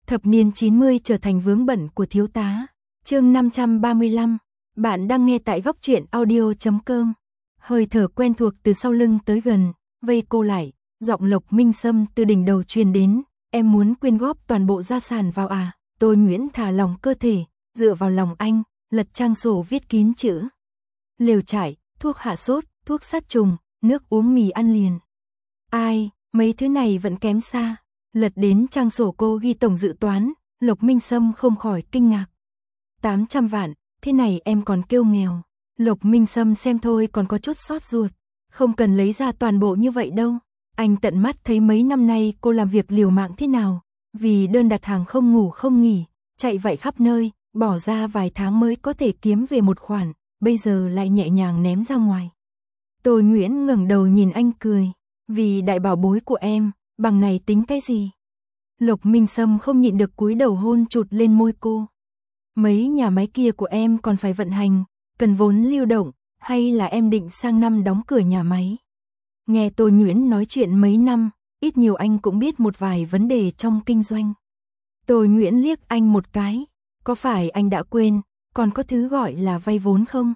Thập niên 90 trở thành vướng bận của thiếu tá. Chương 535. Bạn đang nghe tại góc truyện audio.com. Hơi thở quen thuộc từ sau lưng tới gần, vây cô lại, giọng Lộc Minh Sâm từ đỉnh đầu truyền đến, em muốn quyên góp toàn bộ gia sản vào à? Tôi Nguyễn thả lỏng cơ thể, dựa vào lòng anh, lật trang sổ viết kín chữ. Lều trải, thuốc hạ sốt, thuốc sát trùng, nước uống mì ăn liền. Ai, mấy thứ này vẫn kém xa. Lật đến trang sổ cô ghi tổng dự toán, Lộc Minh Sâm không khỏi kinh ngạc. 800 vạn, thế này em còn kêu nghèo. Lộc Minh Sâm xem thôi còn có chút xót ruột. Không cần lấy ra toàn bộ như vậy đâu. Anh tận mắt thấy mấy năm nay cô làm việc liều mạng thế nào. Vì đơn đặt hàng không ngủ không nghỉ, chạy vậy khắp nơi, bỏ ra vài tháng mới có thể kiếm về một khoản, bây giờ lại nhẹ nhàng ném ra ngoài. Tôi Nguyễn ngẩng đầu nhìn anh cười. Vì đại bảo bối của em, bằng này tính cái gì? Lộc Minh Sâm không nhịn được cúi đầu hôn chụt lên môi cô. Mấy nhà máy kia của em còn phải vận hành, cần vốn lưu động, hay là em định sang năm đóng cửa nhà máy? Nghe Tô Nguyễn nói chuyện mấy năm, ít nhiều anh cũng biết một vài vấn đề trong kinh doanh. Tô Nguyễn liếc anh một cái, có phải anh đã quên, còn có thứ gọi là vay vốn không?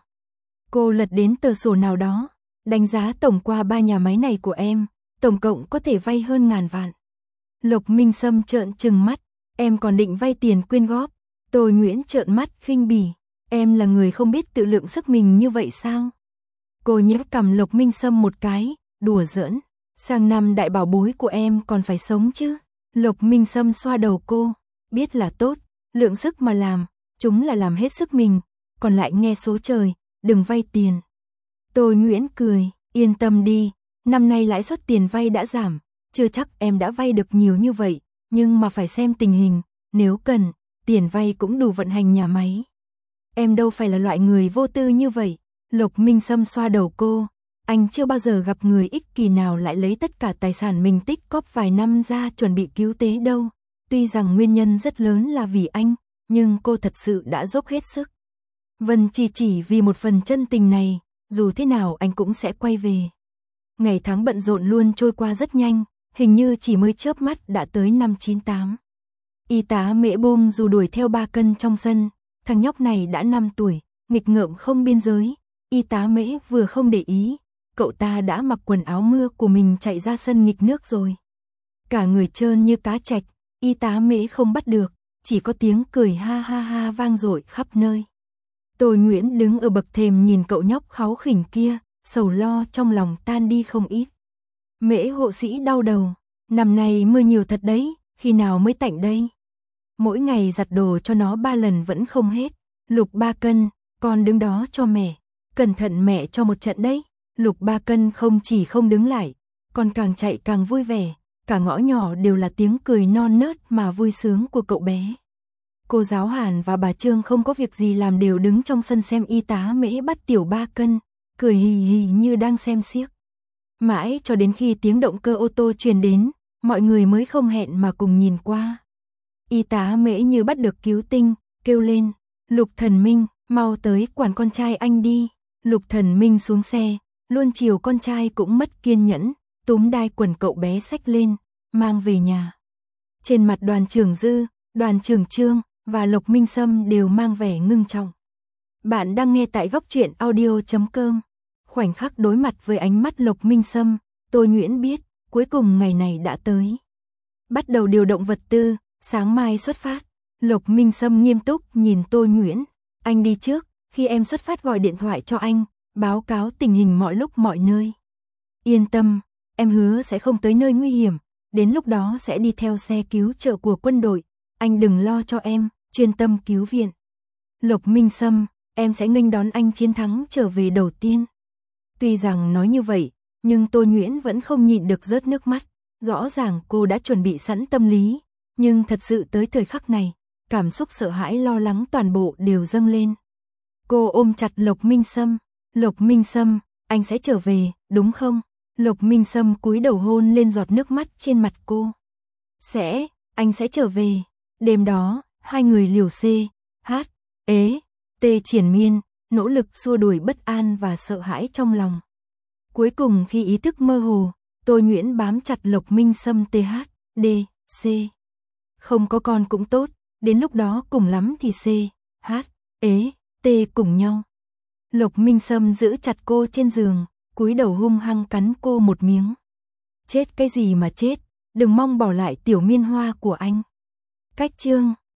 Cô lật đến tờ sổ nào đó, đánh giá tổng qua 3 nhà máy này của em, tổng cộng có thể vay hơn 1000 vạn. Lộc Minh Sâm trợn trừng mắt, em còn định vay tiền quyên góp? Tô Nguyễn trợn mắt khinh bỉ, em là người không biết tự lượng sức mình như vậy sao? Cô nhếch cằm Lộc Minh Sâm một cái, đùa giỡn, sang năm đại bảo bối của em còn phải sống chứ? Lộc Minh Sâm xoa đầu cô, biết là tốt, lượng sức mà làm, chúng là làm hết sức mình, còn lại nghe số trời, đừng vay tiền. Tô Nguyễn cười, yên tâm đi, năm nay lãi suất tiền vay đã giảm, chưa chắc em đã vay được nhiều như vậy, nhưng mà phải xem tình hình, nếu cần, tiền vay cũng đủ vận hành nhà máy. Em đâu phải là loại người vô tư như vậy. Lộc Minh Sâm xoa đầu cô, anh chưa bao giờ gặp người ích kỷ nào lại lấy tất cả tài sản mình tích cóp vài năm ra chuẩn bị cứu tế đâu. Tuy rằng nguyên nhân rất lớn là vì anh, nhưng cô thật sự đã dốc hết sức. Vân chỉ vì một phần chân tình này, dù thế nào anh cũng sẽ quay về. Ngày tháng bận rộn luôn trôi qua rất nhanh, hình như chỉ mới chớp mắt đã tới năm 98. Y tá Mễ Bôm dù đuổi theo 3 cân trong sân, thằng nhóc này đã 5 tuổi, nghịch ngợm không biên giới. Y tá Mễ vừa không để ý, cậu ta đã mặc quần áo mưa của mình chạy ra sân nghịch nước rồi. Cả người trơn như cá trạch, y tá Mễ không bắt được, chỉ có tiếng cười ha ha ha vang dội khắp nơi. Tô Nguyễn đứng ở bậc thềm nhìn cậu nhóc kháu khỉnh kia, sầu lo trong lòng tan đi không ít. Mễ hộ sĩ đau đầu, năm nay mưa nhiều thật đấy, khi nào mới tạnh đây? Mỗi ngày giặt đồ cho nó 3 lần vẫn không hết. Lục 3 cân, con đứng đó cho mẹ, cẩn thận mẹ cho một trận đấy. Lục 3 cân không chỉ không đứng lại, còn càng chạy càng vui vẻ, cả ngõ nhỏ đều là tiếng cười non nớt mà vui sướng của cậu bé. Cô giáo Hàn và bà Trương không có việc gì làm đều đứng trong sân xem y tá Mễ bắt tiểu 3 cân, cười hì hì như đang xem xiếc. Mãi cho đến khi tiếng động cơ ô tô truyền đến, mọi người mới không hẹn mà cùng nhìn qua. Y tá Mễ như bắt được cứu tinh, kêu lên, Lục Thần Minh, mau tới quản con trai anh đi. Lục Thần Minh xuống xe, luôn chiều con trai cũng mất kiên nhẫn, túm đai quần cậu bé xách lên, mang về nhà. Trên mặt đoàn trưởng Dư, đoàn trưởng Trương và Lộc Minh Sâm đều mang vẻ ngưng trọng. Bạn đang nghe tại góc truyện audio.com. Khoảnh khắc đối mặt với ánh mắt Lộc Minh Sâm, Tô Nguyễn biết, cuối cùng ngày này đã tới. Bắt đầu điều động vật tư, sáng mai xuất phát. Lộc Minh Sâm nghiêm túc nhìn Tô Nguyễn. Anh đi trước, khi em xuất phát gọi điện thoại cho anh, báo cáo tình hình mọi lúc mọi nơi. Yên tâm, em hứa sẽ không tới nơi nguy hiểm, đến lúc đó sẽ đi theo xe cứu trợ của quân đội. Anh đừng lo cho em, chuyên tâm cứu viện. Lộc Minh Sâm, em sẽ nghênh đón anh chiến thắng trở về đầu tiên. Tuy rằng nói như vậy, nhưng Tô Nguyễn vẫn không nhịn được rớt nước mắt. Rõ ràng cô đã chuẩn bị sẵn tâm lý, nhưng thật sự tới thời khắc này, cảm xúc sợ hãi lo lắng toàn bộ đều dâng lên. Cô ôm chặt Lộc Minh Sâm. Lộc Minh Sâm, anh sẽ trở về, đúng không? Lộc Minh Sâm cúi đầu hôn lên giọt nước mắt trên mặt cô. Anh sẽ trở về. Đêm đó, hai người liều tê triển miên, nỗ lực xua đuổi bất an và sợ hãi trong lòng. Cuối cùng khi ý thức mơ hồ, Tô Nguyễn bám chặt Lộc Minh Sâm Không có con cũng tốt, đến lúc đó cùng lắm thì C, H, ế, T cùng nhau. Lộc Minh Sâm giữ chặt cô trên giường, cúi đầu hung hăng cắn cô một miếng. Chết cái gì mà chết, đừng mong bỏ lại tiểu Miên Hoa của anh. Cách chương